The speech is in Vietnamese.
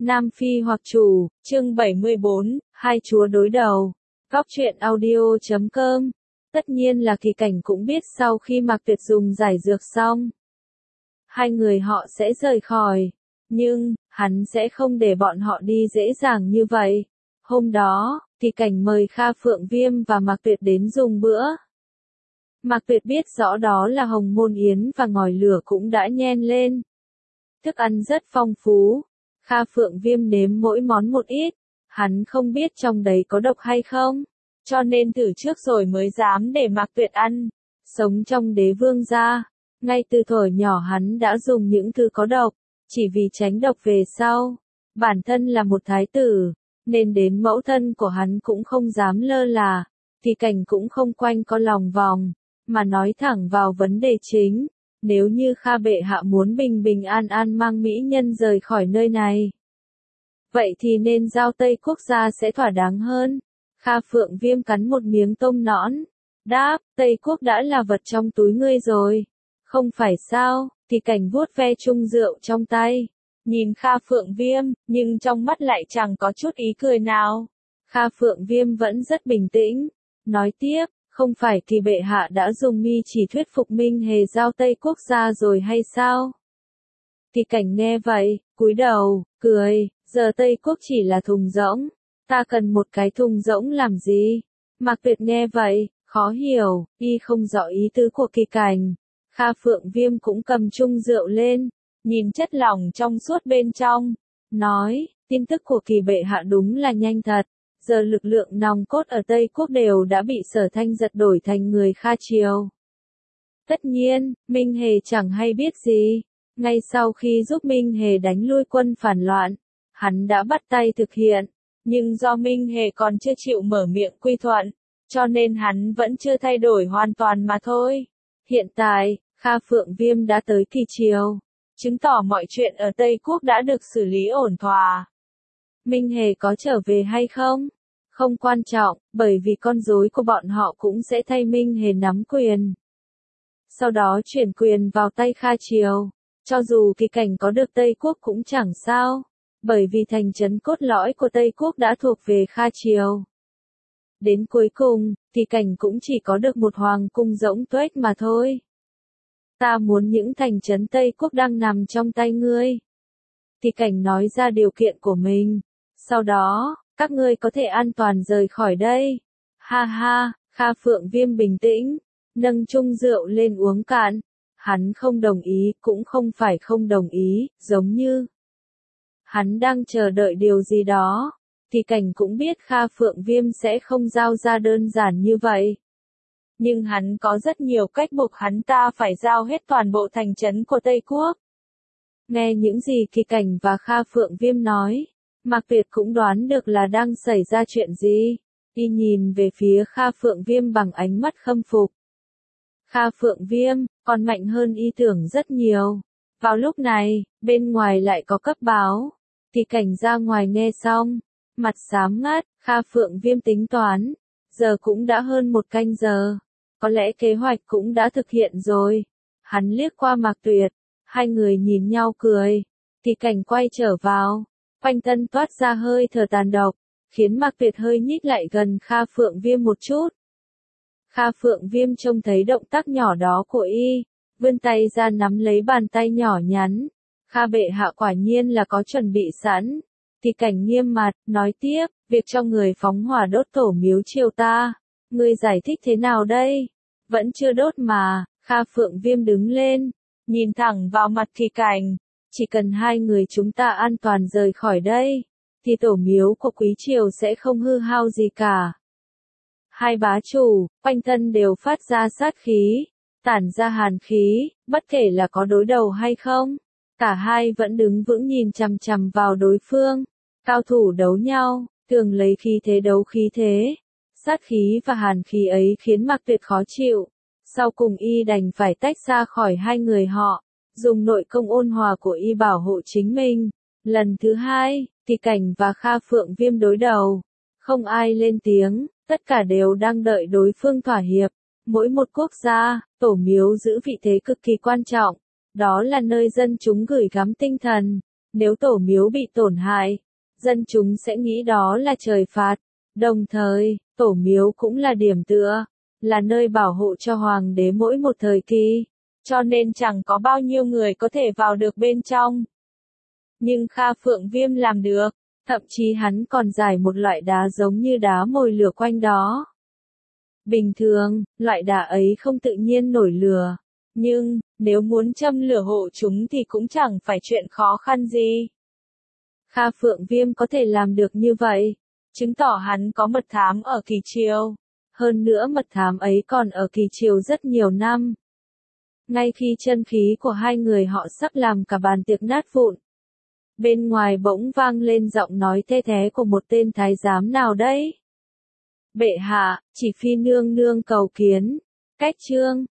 Nam Phi hoặc chủ, chương 74, hai chúa đối đầu. Góc truyện audio.com. Tất nhiên là Kỳ Cảnh cũng biết sau khi Mạc Tuyệt dùng giải dược xong, hai người họ sẽ rời khỏi. Nhưng, hắn sẽ không để bọn họ đi dễ dàng như vậy. Hôm đó, Kỳ Cảnh mời Kha Phượng Viêm và Mạc Tuyệt đến dùng bữa. Mạc Tuyệt biết rõ đó là hồng môn yến và ngòi lửa cũng đã nhen lên. Thức ăn rất phong phú. Kha Phượng Viêm nếm mỗi món một ít. Hắn không biết trong đấy có độc hay không, cho nên thử trước rồi mới dám để Mạc Tuyệt ăn. Sống trong đế vương gia, ngay từ thuở nhỏ hắn đã dùng những thứ có độc, chỉ vì tránh độc về sau. Bản thân là một thái tử, nên đến mẫu thân của hắn cũng không dám lơ là. Kỳ Cảnh cũng không quanh co lòng vòng, mà nói thẳng vào vấn đề chính. Nếu như Kha bệ hạ muốn bình bình an an mang mỹ nhân rời khỏi nơi này, vậy thì nên giao Tây Quốc gia sẽ thỏa đáng hơn. Kha Phượng Viêm cắn một miếng tôm nõn, đáp, Tây Quốc đã là vật trong túi ngươi rồi. Không phải sao? Kỳ Cảnh vuốt ve chung rượu trong tay, nhìn Kha Phượng Viêm, nhưng trong mắt lại chẳng có chút ý cười nào. Kha Phượng Viêm vẫn rất bình tĩnh, nói tiếp, không phải Kỳ bệ hạ đã dùng mi chỉ thuyết phục Minh Hề giao Tây Quốc gia rồi hay sao? Kỳ Cảnh nghe vậy, cúi đầu, cười, giờ Tây Quốc chỉ là thùng rỗng, ta cần một cái thùng rỗng làm gì? Mạc Tuyệt nghe vậy, khó hiểu, y không rõ ý tứ của Kỳ Cảnh. Kha Phượng Viêm cũng cầm chung rượu lên, nhìn chất lỏng trong suốt bên trong, nói, tin tức của Kỳ bệ hạ đúng là nhanh thật. Giờ lực lượng nòng cốt ở Tây Quốc đều đã bị Sở Thanh giật đổi thành người Kha triều. Tất nhiên, Minh Hề chẳng hay biết gì. Ngay sau khi giúp Minh Hề đánh lui quân phản loạn, hắn đã bắt tay thực hiện. Nhưng do Minh Hề còn chưa chịu mở miệng quy thuận, cho nên hắn vẫn chưa thay đổi hoàn toàn mà thôi. Hiện tại, Kha Phượng Viêm đã tới Kỳ triều, chứng tỏ mọi chuyện ở Tây Quốc đã được xử lý ổn thỏa. Minh Hề có trở về hay không? Không quan trọng, bởi vì con rối của bọn họ cũng sẽ thay Minh Hề nắm quyền. Sau đó chuyển quyền vào tay Kha triều. Cho dù Kỳ Cảnh có được Tây Quốc cũng chẳng sao, bởi vì thành trấn cốt lõi của Tây Quốc đã thuộc về Kha triều. Đến cuối cùng, Kỳ Cảnh cũng chỉ có được một hoàng cung rỗng tuếch mà thôi. Ta muốn những thành trấn Tây Quốc đang nằm trong tay ngươi. Kỳ Cảnh nói ra điều kiện của mình. Sau đó, các ngươi có thể an toàn rời khỏi đây. Ha ha, Kha Phượng Viêm bình tĩnh, nâng chung rượu lên uống cạn. Hắn không đồng ý, cũng không phải không đồng ý, giống như hắn đang chờ đợi điều gì đó. Kỳ Cảnh cũng biết Kha Phượng Viêm sẽ không giao ra đơn giản như vậy. Nhưng hắn có rất nhiều cách buộc hắn ta phải giao hết toàn bộ thành trấn của Tây Quốc. Nghe những gì Kỳ Cảnh và Kha Phượng Viêm nói, Mạc Tuyệt cũng đoán được là đang xảy ra chuyện gì. Y nhìn về phía Kha Phượng Viêm bằng ánh mắt khâm phục. Kha Phượng Viêm, còn mạnh hơn y tưởng rất nhiều. Vào lúc này, bên ngoài lại có cấp báo. Kỳ Cảnh ra ngoài nghe xong, mặt xám ngắt. Kha Phượng Viêm tính toán, giờ cũng đã hơn 1 canh giờ. Có lẽ kế hoạch cũng đã thực hiện rồi. Hắn liếc qua Mạc Tuyệt, hai người nhìn nhau cười. Kỳ Cảnh quay trở vào, quanh thân toát ra hơi thở tàn độc, khiến Mạc Tuyệt hơi nhích lại gần Kha Phượng Viêm một chút. Kha Phượng Viêm trông thấy động tác nhỏ đó của y, vươn tay ra nắm lấy bàn tay nhỏ nhắn. Kha bệ hạ quả nhiên là có chuẩn bị sẵn. Kỳ Cảnh nghiêm mặt, nói tiếp, việc cho người phóng hỏa đốt tổ miếu triều ta, ngươi giải thích thế nào đây? Vẫn chưa đốt mà. Kha Phượng Viêm đứng lên, nhìn thẳng vào mặt Kỳ Cảnh, chỉ cần hai người chúng ta an toàn rời khỏi đây, thì tổ miếu của quý triều sẽ không hư hao gì cả. Hai bá chủ, quanh thân đều phát ra sát khí, tản ra hàn khí, bất kể là có đối đầu hay không. Cả hai vẫn đứng vững nhìn chằm chằm vào đối phương. Cao thủ đấu nhau, thường lấy khí thế đấu khí thế. Sát khí và hàn khí ấy khiến Mạc Tuyệt khó chịu. Sau cùng y đành phải tách ra khỏi hai người họ, dùng nội công ôn hòa của y bảo hộ chính mình. Lần thứ hai, Kỳ Cảnh và Kha Phượng Viêm đối đầu. Không ai lên tiếng, tất cả đều đang đợi đối phương thỏa hiệp. Mỗi một quốc gia, tổ miếu giữ vị thế cực kỳ quan trọng. Đó là nơi dân chúng gửi gắm tinh thần. Nếu tổ miếu bị tổn hại, dân chúng sẽ nghĩ đó là trời phạt. Đồng thời, tổ miếu cũng là điểm tựa, là nơi bảo hộ cho hoàng đế mỗi một thời kỳ, cho nên chẳng có bao nhiêu người có thể vào được bên trong. Nhưng Kha Phượng Viêm làm được, thậm chí hắn còn giải một loại đá giống như đá mồi lửa quanh đó. Bình thường, loại đá ấy không tự nhiên nổi lửa, nhưng, nếu muốn châm lửa hộ chúng thì cũng chẳng phải chuyện khó khăn gì. Kha Phượng Viêm có thể làm được như vậy, chứng tỏ hắn có mật thám ở Kỳ Triều. Hơn nữa mật thám ấy còn ở Kỳ Triều rất nhiều năm. Ngay khi chân khí của hai người họ sắp làm cả bàn tiệc nát vụn, bên ngoài bỗng vang lên giọng nói thê thé của một tên thái giám nào đấy. Bệ hạ, chỉ phi nương nương cầu kiến. Cách chương